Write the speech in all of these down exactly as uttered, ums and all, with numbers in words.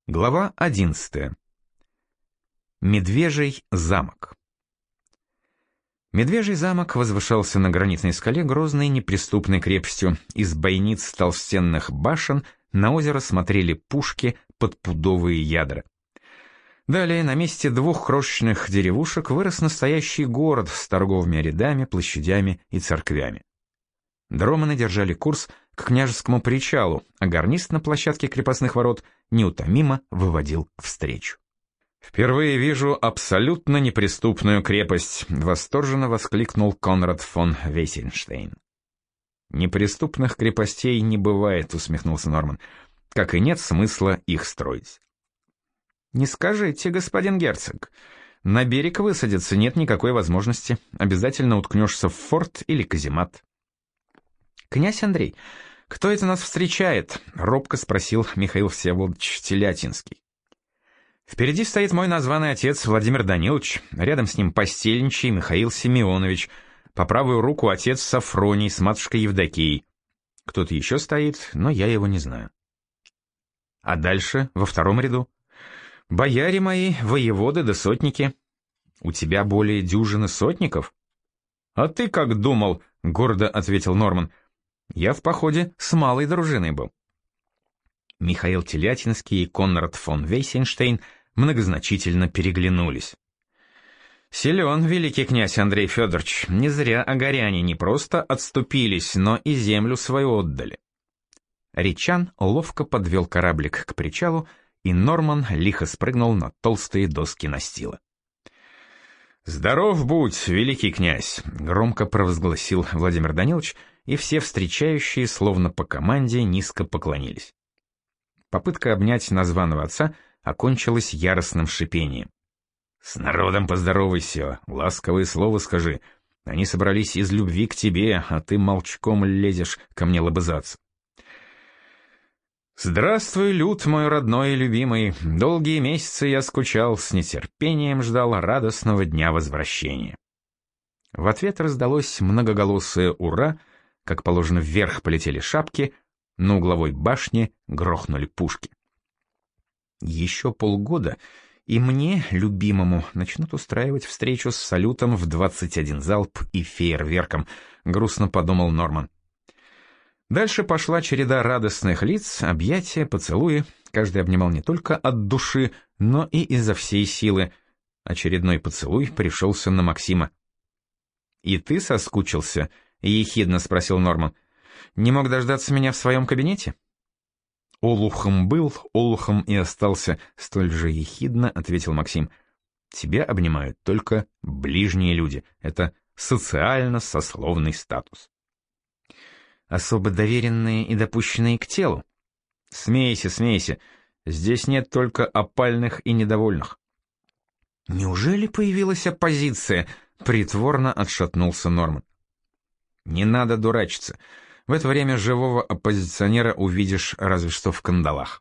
Глава одиннадцатая. Медвежий замок. Медвежий замок возвышался на гранитной скале грозной неприступной крепостью. Из бойниц толстенных башен на озеро смотрели пушки под пудовые ядра. Далее на месте двух крошечных деревушек вырос настоящий город с торговыми рядами, площадями и церквями. Дроманы держали курс к княжескому причалу, а гарнист на площадке крепостных ворот неутомимо выводил встречу. «Впервые вижу абсолютно неприступную крепость», — восторженно воскликнул Конрад фон Вейсенштейн. «Неприступных крепостей не бывает», — усмехнулся Норман, — «как и нет смысла их строить». «Не скажите, господин герцог. На берег высадиться нет никакой возможности. Обязательно уткнешься в форт или каземат». «Князь Андрей, кто это нас встречает?» — робко спросил Михаил Всеволодович Телятинский. «Впереди стоит мой названный отец Владимир Данилович, рядом с ним постельничий Михаил Семенович, по правую руку отец Сафроний с матушкой Евдокией. Кто-то еще стоит, но я его не знаю. А дальше, во втором ряду, бояре мои, воеводы да сотники. У тебя более дюжины сотников?» «А ты как думал?» — гордо ответил Норман. «Я в походе с малой дружиной был». Михаил Телятинский и Конрад фон Вейсенштейн многозначительно переглянулись. «Силен великий князь Андрей Федорович, не зря огоряне не просто отступились, но и землю свою отдали». Речан ловко подвел кораблик к причалу, и Норман лихо спрыгнул на толстые доски настила. «Здоров будь, великий князь!» — громко провозгласил Владимир Данилович, и все встречающие, словно по команде, низко поклонились. Попытка обнять названного отца окончилась яростным шипением. «С народом поздоровайся, ласковые слова скажи. Они собрались из любви к тебе, а ты молчком лезешь ко мне лобызаться». «Здравствуй, люд мой родной и любимый. Долгие месяцы я скучал, с нетерпением ждал радостного дня возвращения». В ответ раздалось многоголосое «Ура!», как положено, вверх полетели шапки, на угловой башне грохнули пушки. Еще полгода, и мне, любимому, начнут устраивать встречу с салютом в двадцать один залп и фейерверком, грустно подумал Норман. Дальше пошла череда радостных лиц, объятия, поцелуи. Каждый обнимал не только от души, но и изо всей силы. Очередной поцелуй пришелся на Максима. «И ты соскучился?» — ехидно спросил Норман. «Не мог дождаться меня в своем кабинете?» «Олухом был, олухом и остался», — столь же ехидно ответил Максим. «Тебя обнимают только ближние люди. Это социально-сословный статус». «Особо доверенные и допущенные к телу?» «Смейся, смейся. Здесь нет только опальных и недовольных». «Неужели появилась оппозиция?» — притворно отшатнулся Норман. «Не надо дурачиться. В это время живого оппозиционера увидишь разве что в кандалах».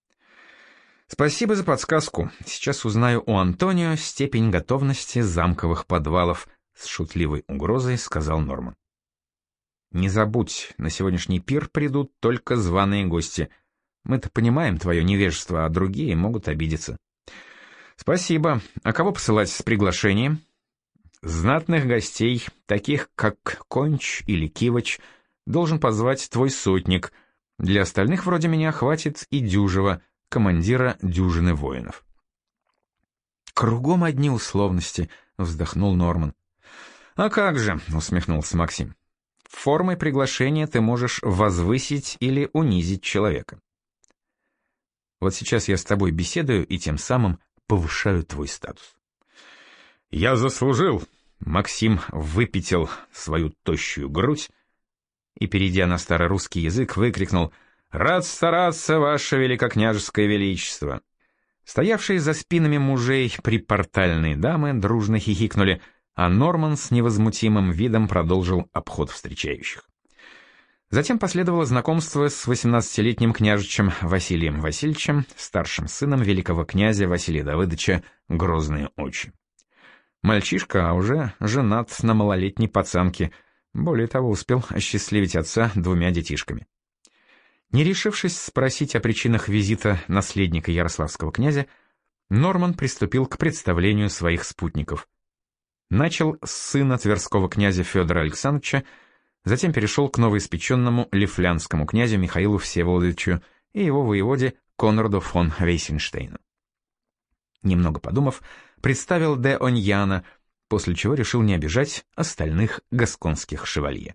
«Спасибо за подсказку. Сейчас узнаю у Антонио степень готовности замковых подвалов», — с шутливой угрозой сказал Норман. «Не забудь, на сегодняшний пир придут только званые гости. Мы-то понимаем твое невежество, а другие могут обидеться». «Спасибо. А кого посылать с приглашением?» «Знатных гостей, таких как Конч или Кивач, должен позвать твой сотник. Для остальных вроде меня хватит и Дюжева, командира дюжины воинов». «Кругом одни условности», — вздохнул Норман. «А как же», — усмехнулся Максим. «Формой приглашения ты можешь возвысить или унизить человека. Вот сейчас я с тобой беседую и тем самым повышаю твой статус». «Я заслужил!» — Максим выпятил свою тощую грудь и, перейдя на старорусский язык, выкрикнул: «Рад стараться, ваше великокняжеское величество!» Стоявшие за спинами мужей припортальные дамы дружно хихикнули, а Норман с невозмутимым видом продолжил обход встречающих. Затем последовало знакомство с восемнадцатилетним княжичем Василием Васильевичем, старшим сыном великого князя Василия Давыдовича Грозные очи. Мальчишка, а уже женат на малолетней пацанке, более того, успел осчастливить отца двумя детишками. Не решившись спросить о причинах визита наследника ярославского князя, Норман приступил к представлению своих спутников. Начал с сына тверского князя Федора Александровича, затем перешел к новоиспеченному лифлянскому князю Михаилу Всеволодовичу и его воеводе Конраду фон Вейсенштейну. Немного подумав, представил де Оньяна, после чего решил не обижать остальных гасконских шевалье.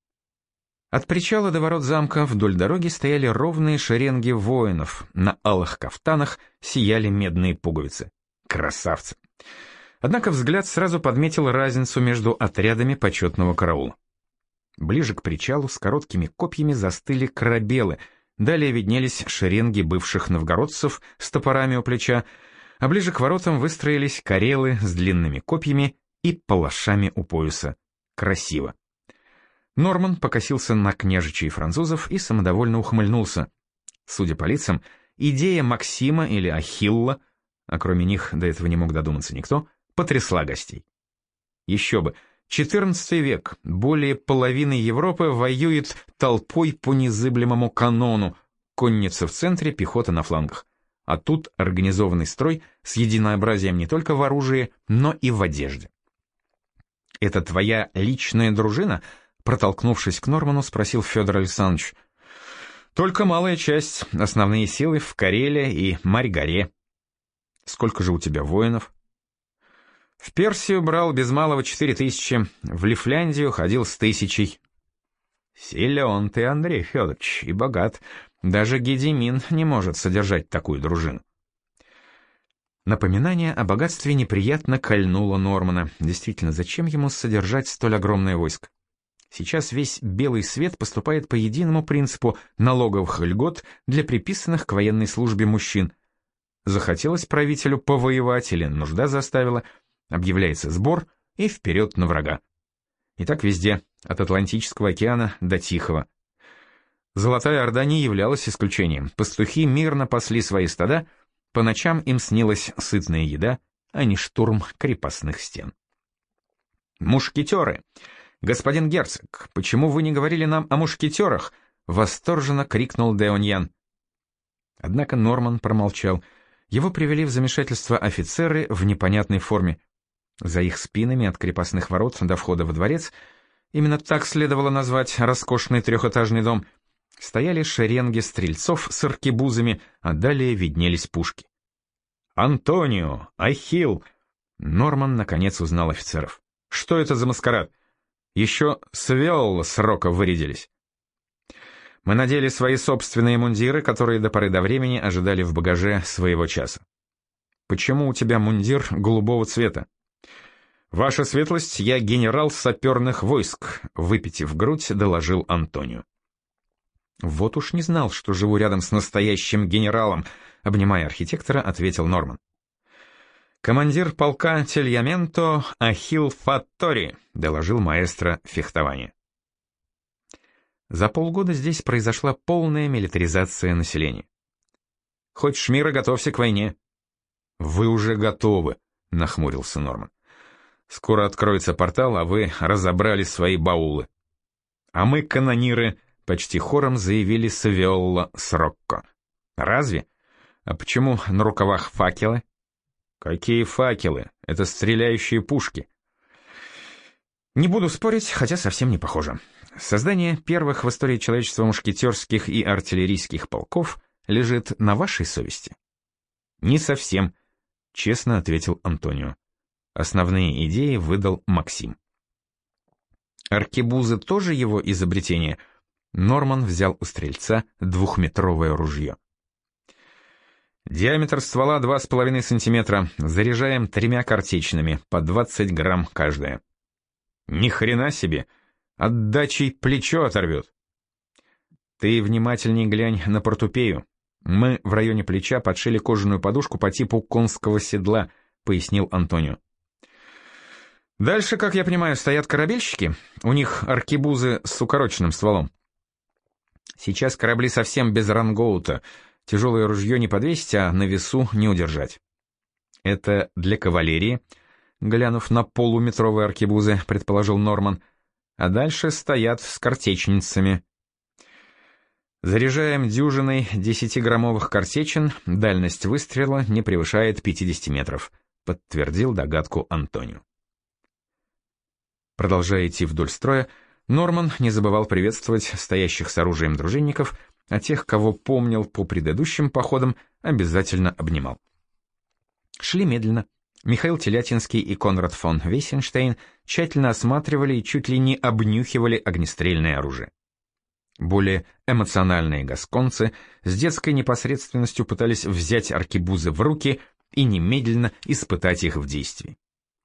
От причала до ворот замка вдоль дороги стояли ровные шеренги воинов, на алых кафтанах сияли медные пуговицы. Красавцы! Однако взгляд сразу подметил разницу между отрядами почетного караула. Ближе к причалу с короткими копьями застыли корабелы, далее виднелись шеренги бывших новгородцев с топорами у плеча, а ближе к воротам выстроились карелы с длинными копьями и палашами у пояса. Красиво. Норман покосился на княжичей французов и самодовольно ухмыльнулся. Судя по лицам, идея Максима или Ахилла, а кроме них до этого не мог додуматься никто, потрясла гостей. Еще бы, четырнадцатый век, более половины Европы воюет толпой по незыблемому канону, конница в центре, пехота на флангах. А тут организованный строй с единообразием не только в оружии, но и в одежде. «Это твоя личная дружина?» Протолкнувшись к Норману, спросил Федор Александрович. «Только малая часть, основные силы в Карелии и Марь-горе». «Сколько же у тебя воинов?» «В Персию брал без малого четыре тысячи, в Лифляндию ходил с тысячей». «Силен ты, Андрей Федорович, и богат. Даже Гедимин не может содержать такую дружину». Напоминание о богатстве неприятно кольнуло Нормана. Действительно, зачем ему содержать столь огромное войско? Сейчас весь белый свет поступает по единому принципу налоговых льгот для приписанных к военной службе мужчин. Захотелось правителю повоевать или нужда заставила, объявляется сбор и вперед на врага. И так везде, от Атлантического океана до Тихого. Золотая Орда не являлась исключением. Пастухи мирно пасли свои стада, по ночам им снилась сытная еда, а не штурм крепостных стен. «Мушкетеры! Господин герцог, почему вы не говорили нам о мушкетерах?» — восторженно крикнул де Оньян. Однако Норман промолчал. Его привели в замешательство офицеры в непонятной форме. За их спинами от крепостных ворот до входа во дворец, именно так следовало назвать роскошный трехэтажный дом, стояли шеренги стрельцов с аркебузами, а далее виднелись пушки. «Антонио! Ахилл!» Норман наконец узнал офицеров. «Что это за маскарад? Еще с Виолла с Рока вырядились». «Мы надели свои собственные мундиры, которые до поры до времени ожидали в багаже своего часа». «Почему у тебя мундир голубого цвета?» «Ваша светлость, я генерал саперных войск», — выпитив грудь, доложил Антонио. «Вот уж не знал, что живу рядом с настоящим генералом», — обнимая архитектора, ответил Норман. «Командир полка Тельяменто Ахилл Фаттори», — доложил маэстро фехтования. За полгода здесь произошла полная милитаризация населения. «Хочешь мира, готовься к войне». «Вы уже готовы», — нахмурился Норман. «Скоро откроется портал, а вы разобрали свои баулы». «А мы, канониры», — почти хором заявили Савиолла с Рокко. «Разве? А почему на рукавах факелы?» «Какие факелы? Это стреляющие пушки». Не буду спорить, хотя совсем не похоже. Создание первых в истории человечества мушкетерских и артиллерийских полков лежит на вашей совести? Не совсем, честно ответил Антонио. Основные идеи выдал Максим. Аркебузы тоже его изобретение. Норман взял у стрельца двухметровое ружье. Диаметр ствола два с половиной сантиметра. Заряжаем тремя картечными, по двадцать грамм каждая. Ни хрена себе! Отдачей плечо оторвет. Ты внимательней глянь на портупею. Мы в районе плеча подшили кожаную подушку по типу конского седла, пояснил Антонио. Дальше, как я понимаю, стоят корабельщики. У них аркебузы с укороченным стволом. Сейчас корабли совсем без рангоута. Тяжелое ружье не подвесить, а на весу не удержать. Это для кавалерии, глянув на полуметровые аркебузы, предположил Норман. А дальше стоят с картечницами. Заряжаем дюжиной десятиграммовых картечин, дальность выстрела не превышает пятьдесят метров, подтвердил догадку Антонио. Продолжая идти вдоль строя, Норман не забывал приветствовать стоящих с оружием дружинников, а тех, кого помнил по предыдущим походам, обязательно обнимал. Шли медленно. Михаил Телятинский и Конрад фон Вейсенштейн тщательно осматривали и чуть ли не обнюхивали огнестрельное оружие. Более эмоциональные гасконцы с детской непосредственностью пытались взять аркебузы в руки и немедленно испытать их в действии.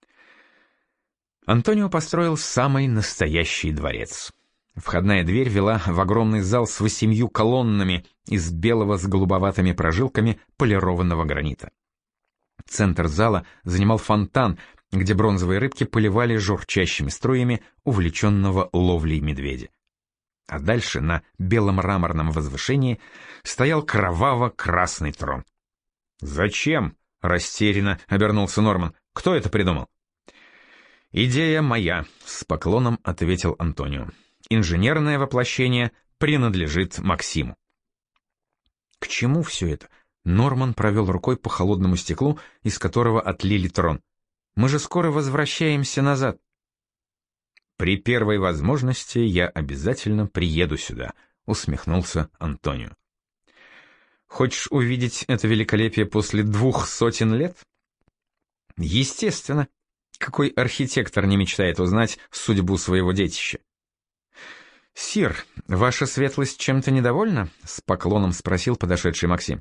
Антонио построил самый настоящий дворец. Входная дверь вела в огромный зал с восемью колоннами из белого с голубоватыми прожилками полированного гранита. Центр зала занимал фонтан, где бронзовые рыбки поливали журчащими струями увлеченного ловлей медведя. А дальше на белом мраморном возвышении стоял кроваво-красный трон. «Зачем?» — растерянно обернулся Норман. «Кто это придумал?» «Идея моя», — с поклоном ответил Антонио. «Инженерное воплощение принадлежит Максиму». «К чему все это?» Норман провел рукой по холодному стеклу, из которого отлили трон. «Мы же скоро возвращаемся назад». «При первой возможности я обязательно приеду сюда», — усмехнулся Антонио. «Хочешь увидеть это великолепие после двух сотен лет?» «Естественно. Какой архитектор не мечтает узнать судьбу своего детища?» «Сир, ваша светлость чем-то недовольна?» — с поклоном спросил подошедший Максим.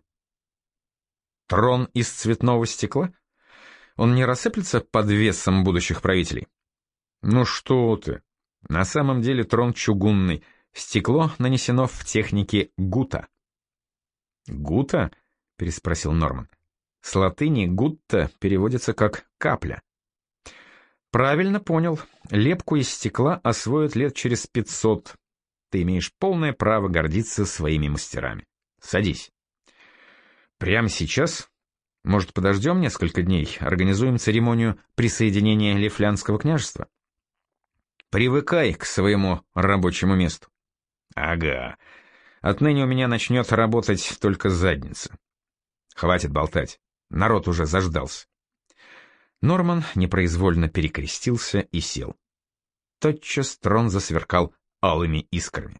«Трон из цветного стекла? Он не рассыплется под весом будущих правителей?» «Ну что ты! На самом деле трон чугунный, стекло нанесено в технике гута». «Гута?» — переспросил Норман. «С латыни гутта переводится как «капля». «Правильно понял. Лепку из стекла освоят лет через пятьсот. Ты имеешь полное право гордиться своими мастерами. Садись». «Прямо сейчас? Может, подождем несколько дней, организуем церемонию присоединения Лифлянского княжества?» «Привыкай к своему рабочему месту». «Ага. Отныне у меня начнет работать только задница. Хватит болтать. Народ уже заждался». Норман непроизвольно перекрестился и сел. Тотчас трон засверкал алыми искрами.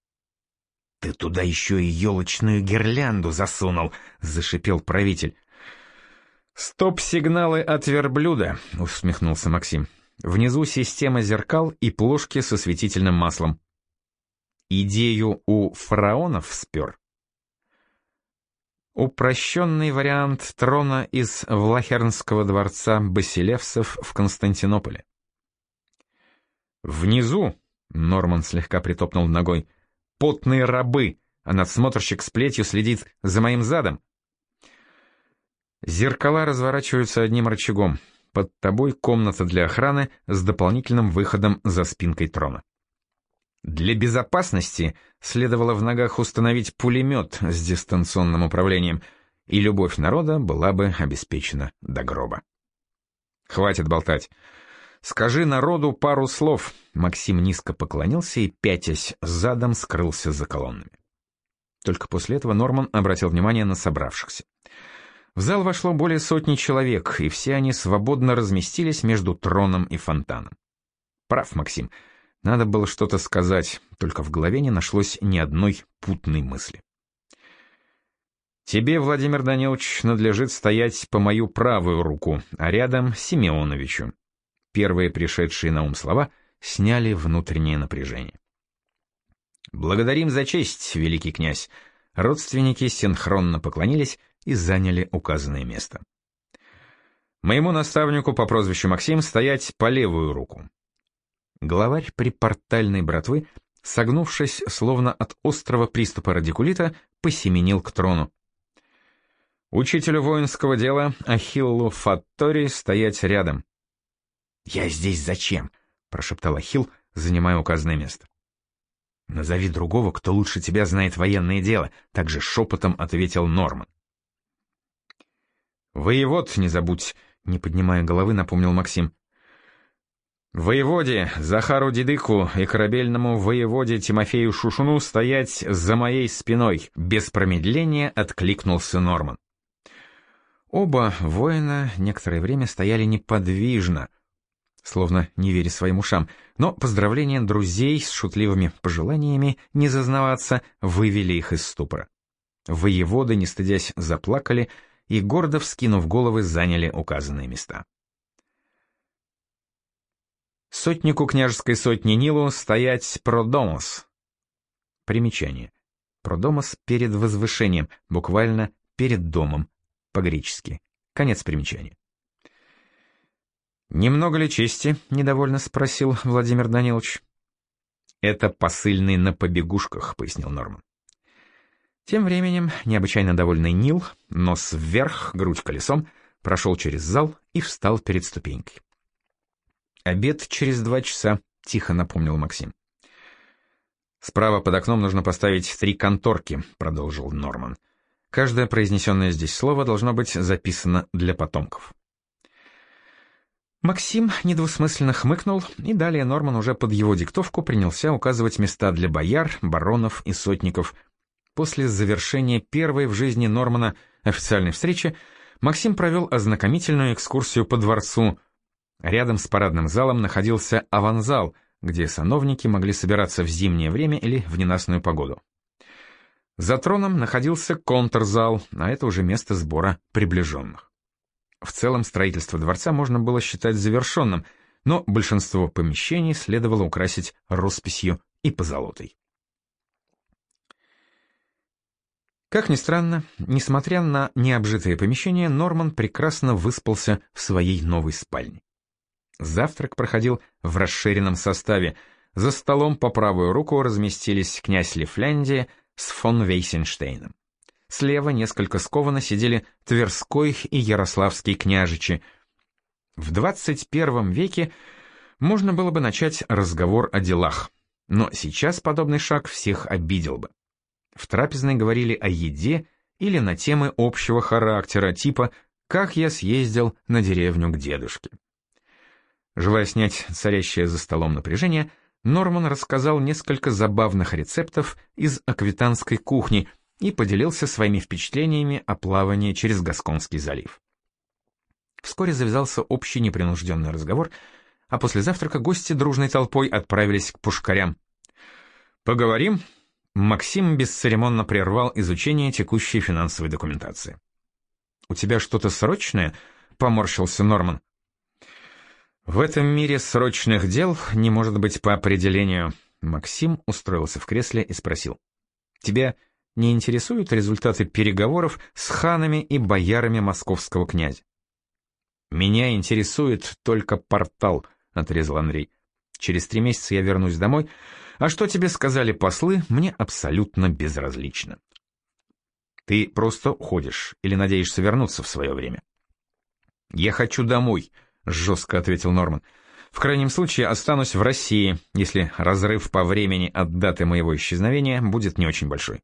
«Ты туда еще и елочную гирлянду засунул!» — зашипел правитель. «Стоп-сигналы от верблюда!» — усмехнулся Максим. «Внизу система зеркал и плошки со светительным маслом». «Идею у фараонов спер?» Упрощенный вариант трона из Влахернского дворца Басилевсов в Константинополе. «Внизу!» — Норман слегка притопнул ногой. «Потные рабы, а надсмотрщик с плетью следит за моим задом». «Зеркала разворачиваются одним рычагом. Под тобой комната для охраны с дополнительным выходом за спинкой трона. Для безопасности следовало в ногах установить пулемет с дистанционным управлением, и любовь народа была бы обеспечена до гроба». «Хватит болтать. Скажи народу пару слов». Максим низко поклонился и, пятясь задом, скрылся за колоннами. Только после этого Норман обратил внимание на собравшихся. В зал вошло более сотни человек, и все они свободно разместились между троном и фонтаном. Прав Максим. Надо было что-то сказать, только в голове не нашлось ни одной путной мысли. «Тебе, Владимир Данилович, надлежит стоять по мою правую руку, а рядом Симеоновичу». Первые пришедшие на ум слова сняли внутреннее напряжение. «Благодарим за честь, великий князь». Родственники синхронно поклонились и заняли указанное место. «Моему наставнику по прозвищу Максим стоять по левую руку». Главарь припортальной братвы, согнувшись, словно от острого приступа радикулита, посеменил к трону. «Учителю воинского дела Ахиллу Фаттори стоять рядом». «Я здесь зачем?» — прошептал Ахилл, занимая указанное место. «Назови другого, кто лучше тебя знает военное дело», — также шепотом ответил Норман. «Воевод не забудь», — не поднимая головы, напомнил Максим. Воеводе Захару Дидыку и корабельному воеводе Тимофею Шушуну стоять за моей спиной, без промедления откликнулся Норман. Оба воина некоторое время стояли неподвижно, словно не веря своим ушам, но поздравления друзей с шутливыми пожеланиями не зазнаваться вывели их из ступора. Воеводы, не стыдясь, заплакали и, гордо вскинув головы, заняли указанные места. Сотнику княжеской сотни Нилу стоять продомос. Примечание. Продомос перед возвышением, буквально перед домом, по-гречески. Конец примечания. «Немного ли чести?» — недовольно спросил Владимир Данилович. «Это посыльный на побегушках», — пояснил Норман. Тем временем необычайно довольный Нил, нос вверх, грудь колесом, прошел через зал и встал перед ступенькой. «Обед через два часа», — тихо напомнил Максим. «Справа под окном нужно поставить три конторки», — продолжил Норман. «Каждое произнесенное здесь слово должно быть записано для потомков». Максим недвусмысленно хмыкнул, и далее Норман уже под его диктовку принялся указывать места для бояр, баронов и сотников. После завершения первой в жизни Нормана официальной встречи Максим провел ознакомительную экскурсию по дворцу. Рядом с парадным залом находился аванзал, где сановники могли собираться в зимнее время или в ненастную погоду. За троном находился контрзал, а это уже место сбора приближенных. В целом строительство дворца можно было считать завершенным, но большинство помещений следовало украсить росписью и позолотой. Как ни странно, несмотря на необжитые помещения, Норман прекрасно выспался в своей новой спальне. Завтрак проходил в расширенном составе. За столом по правую руку разместились князь Лифляндия с фон Вейсенштейном. Слева несколько скованно сидели Тверской и Ярославский княжичи. В двадцать первом веке можно было бы начать разговор о делах, но сейчас подобный шаг всех обидел бы. В трапезной говорили о еде или на темы общего характера, типа «как я съездил на деревню к дедушке». Желая снять царящее за столом напряжение, Норман рассказал несколько забавных рецептов из аквитанской кухни и поделился своими впечатлениями о плавании через Гасконский залив. Вскоре завязался общий непринужденный разговор, а после завтрака гости дружной толпой отправились к пушкарям. «Поговорим?» Максим бесцеремонно прервал изучение текущей финансовой документации. «У тебя что-то срочное?» — поморщился Норман. «В этом мире срочных дел не может быть по определению». Максим устроился в кресле и спросил. «Тебя не интересуют результаты переговоров с ханами и боярами московского князя?» «Меня интересует только портал», — отрезал Андрей. «Через три месяца я вернусь домой, а что тебе сказали послы, мне абсолютно безразлично». «Ты просто уходишь или надеешься вернуться в свое время?» «Я хочу домой», — жестко ответил Норман. «В крайнем случае останусь в России, если разрыв по времени от даты моего исчезновения будет не очень большой».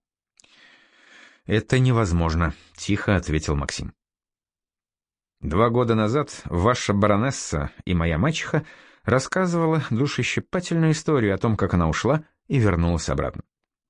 «Это невозможно», — тихо ответил Максим. «Два года назад ваша баронесса и моя мачеха рассказывала душещипательную историю о том, как она ушла и вернулась обратно.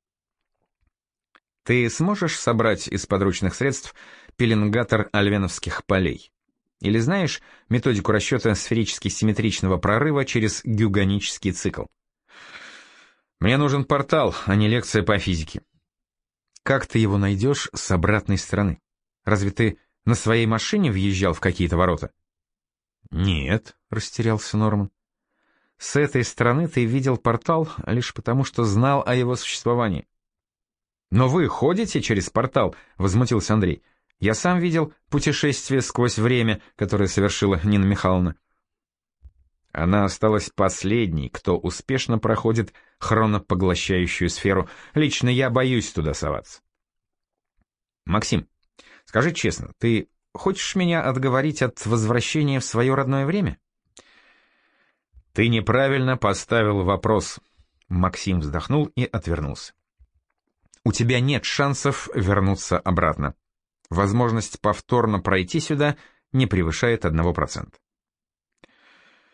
Ты сможешь собрать из подручных средств пеленгатор альвеновских полей? Или знаешь методику расчета сферически-симметричного прорыва через гюгонический цикл? Мне нужен портал, а не лекция по физике». «Как ты его найдешь с обратной стороны? Разве ты на своей машине въезжал в какие-то ворота?» «Нет», — растерялся Норман. «С этой стороны ты видел портал лишь потому, что знал о его существовании». «Но вы ходите через портал?» — возмутился Андрей. «Я сам видел путешествие сквозь время, которое совершила Нина Михайловна». «Она осталась последней, кто успешно проходит хронопоглощающую сферу. Лично я боюсь туда соваться». «Максим, скажи честно, ты хочешь меня отговорить от возвращения в свое родное время?» «Ты неправильно поставил вопрос», — Максим вздохнул и отвернулся. «У тебя нет шансов вернуться обратно. Возможность повторно пройти сюда не превышает одного процента».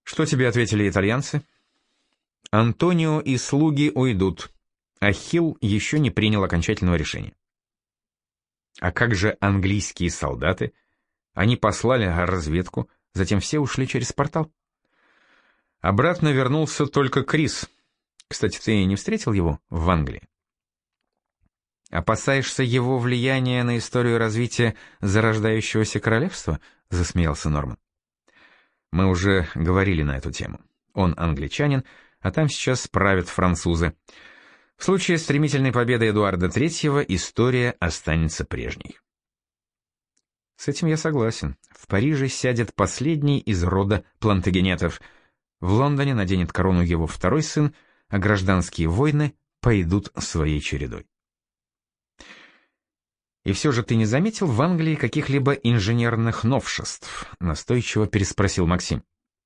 Что тебе ответили итальянцы? Антонио и слуги уйдут. Ахилл еще не принял окончательного решения. А как же английские солдаты? Они послали разведку, затем все ушли через портал. Обратно вернулся только Крис. Кстати, ты не встретил его в Англии? Опасаешься его влияния на историю развития зарождающегося королевства? Засмеялся Норман. Мы уже говорили на эту тему. Он англичанин, а там сейчас правят французы. В случае стремительной победы Эдуарда третьего история останется прежней. С этим я согласен. В Париже сядет последний из рода плантагенетов. В Лондоне наденет корону его второй сын, а гражданские войны пойдут своей чередой. И все же ты не заметил в Англии каких-либо инженерных новшеств? Настойчиво переспросил Максим.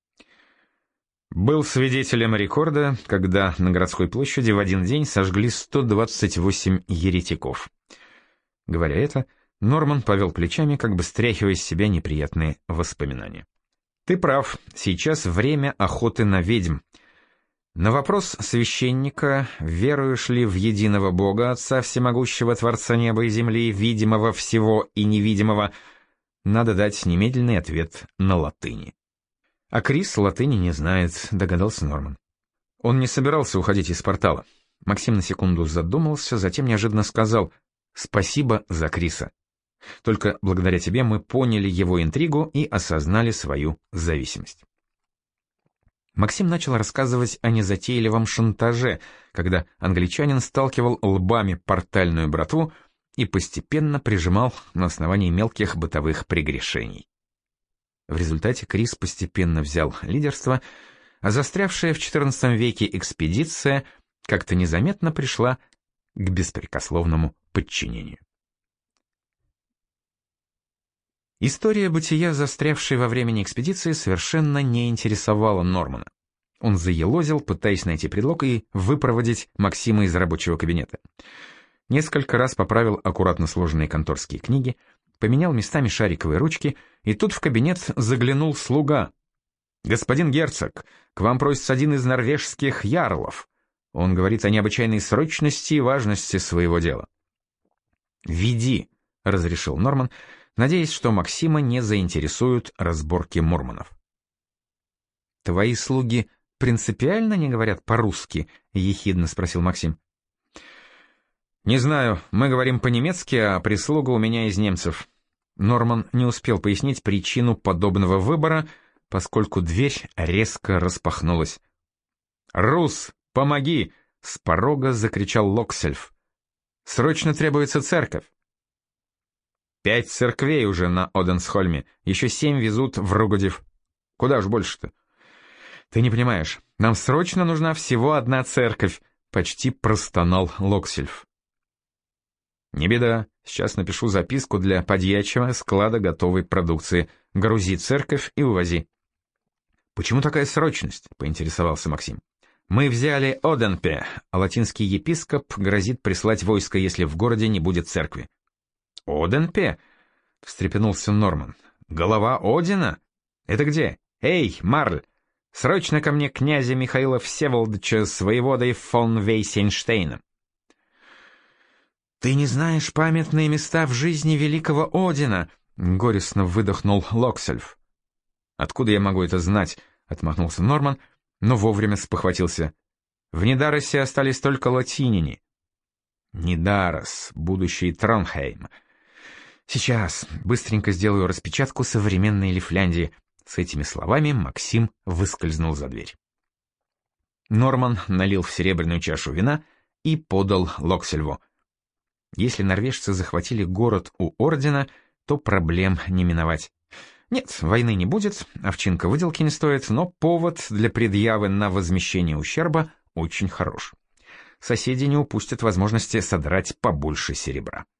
Был свидетелем рекорда, когда на городской площади в один день сожгли сто двадцать восемь еретиков. Говоря это, Норман повел плечами, как бы стряхивая с себя неприятные воспоминания. Ты прав, сейчас время охоты на ведьм. На вопрос священника, веруешь ли в единого Бога, Отца Всемогущего, Творца неба и земли, видимого всего и невидимого, надо дать немедленный ответ на латыни. А Крис латыни не знает, догадался Норман. Он не собирался уходить из портала. Максим на секунду задумался, затем неожиданно сказал «Спасибо за Криса. Только благодаря тебе мы поняли его интригу и осознали свою зависимость». Максим начал рассказывать о незатейливом шантаже, когда англичанин сталкивал лбами портальную братву и постепенно прижимал на основании мелких бытовых прегрешений. В результате Крис постепенно взял лидерство, а застрявшая в четырнадцатом веке экспедиция как-то незаметно пришла к беспрекословному подчинению. История бытия, застрявшей во времени экспедиции, совершенно не интересовала Нормана. Он заелозил, пытаясь найти предлог и выпроводить Максима из рабочего кабинета. Несколько раз поправил аккуратно сложенные конторские книги, поменял местами шариковые ручки, и тут в кабинет заглянул слуга. «Господин герцог, к вам просится один из норвежских ярлов. Он говорит о необычайной срочности и важности своего дела». «Веди», — разрешил Норман, надеясь, что Максима не заинтересуют разборки мормонов. «Твои слуги принципиально не говорят по-русски?» — ехидно спросил Максим. «Не знаю, мы говорим по-немецки, а прислуга у меня из немцев». Норман не успел пояснить причину подобного выбора, поскольку дверь резко распахнулась. «Рус, помоги!» — с порога закричал Локсельф. «Срочно требуется церковь!» «Пять церквей уже на Оденсхольме, еще семь везут в Ругодев. Куда уж больше-то?» «Ты не понимаешь, нам срочно нужна всего одна церковь», — почти простонал Локсельф. «Не беда, сейчас напишу записку для подьячего склада готовой продукции. Грузи церковь и увози». «Почему такая срочность?» — поинтересовался Максим. «Мы взяли Оденпе, а латинский епископ грозит прислать войско, если в городе не будет церкви». «Оденпе?» — встрепенулся Норман. «Голова Одина? Это где? Эй, Марль, срочно ко мне князя Михаила Всеволодовича с воеводой фон Вейсенштейном». «Ты не знаешь памятные места в жизни великого Одина», — горестно выдохнул Локсельф. «Откуда я могу это знать?» — отмахнулся Норман, но вовремя спохватился. «В Недаросе остались только латиняне». «Недарос, будущий Тронхейм. Сейчас быстренько сделаю распечатку современной Лифляндии». С этими словами Максим выскользнул за дверь. Норман налил в серебряную чашу вина и подал Локсельву. Если норвежцы захватили город у ордена, то проблем не миновать. Нет, войны не будет, овчинка выделки не стоит, но повод для предъявы на возмещение ущерба очень хорош. Соседи не упустят возможности содрать побольше серебра.